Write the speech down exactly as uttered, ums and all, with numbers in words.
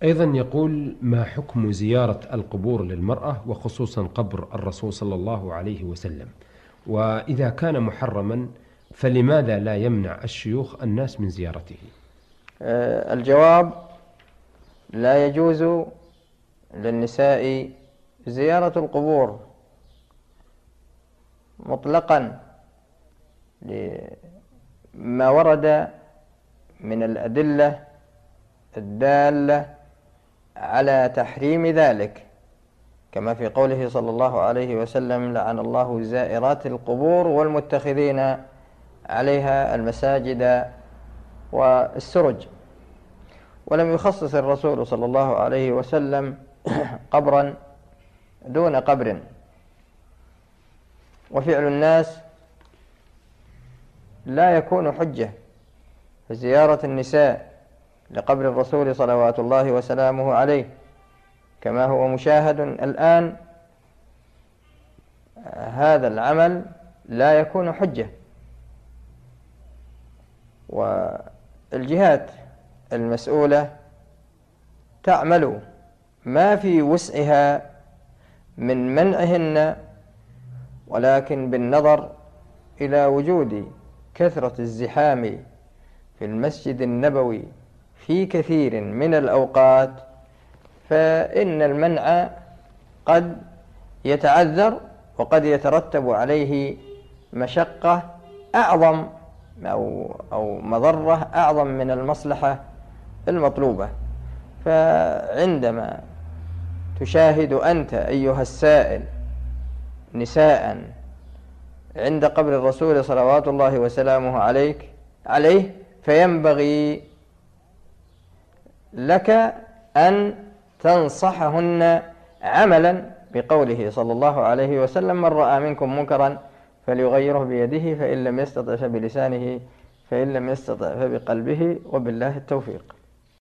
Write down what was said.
أيضا يقول: ما حكم زيارة القبور للمرأة وخصوصا قبر الرسول صلى الله عليه وسلم؟ وإذا كان محرما فلماذا لا يمنع الشيوخ الناس من زيارته؟ آه، الجواب: لا يجوز للنساء زيارة القبور مطلقا، لما ورد من الأدلة الدالة على تحريم ذلك، كما في قوله صلى الله عليه وسلم: لعن الله زائرات القبور والمتخذين عليها المساجد والسرج. ولم يخصص الرسول صلى الله عليه وسلم قبرا دون قبر، وفعل الناس لا يكون حجة. فزيارة النساء لقبر الرسول صلوات الله وسلامه عليه كما هو مشاهد الآن، هذا العمل لا يكون حجة. والجهات المسؤولة تعمل ما في وسعها من منعهن، ولكن بالنظر إلى وجود كثرة الزحام في المسجد النبوي في كثير من الأوقات، فإن المنع قد يتعذر وقد يترتب عليه مشقة أعظم أو, أو مضرة أعظم من المصلحة المطلوبة. فعندما تشاهد أنت أيها السائل نساء عند قبر الرسول صلوات الله وسلامه عليك عليه، فينبغي لك أن تنصحهن عملا بقوله صلى الله عليه وسلم: من رأى منكم منكرا فليغيره بيده، فإن لم يستطع فبلسانه، فإن لم يستطع فبقلبه، وبالله التوفيق.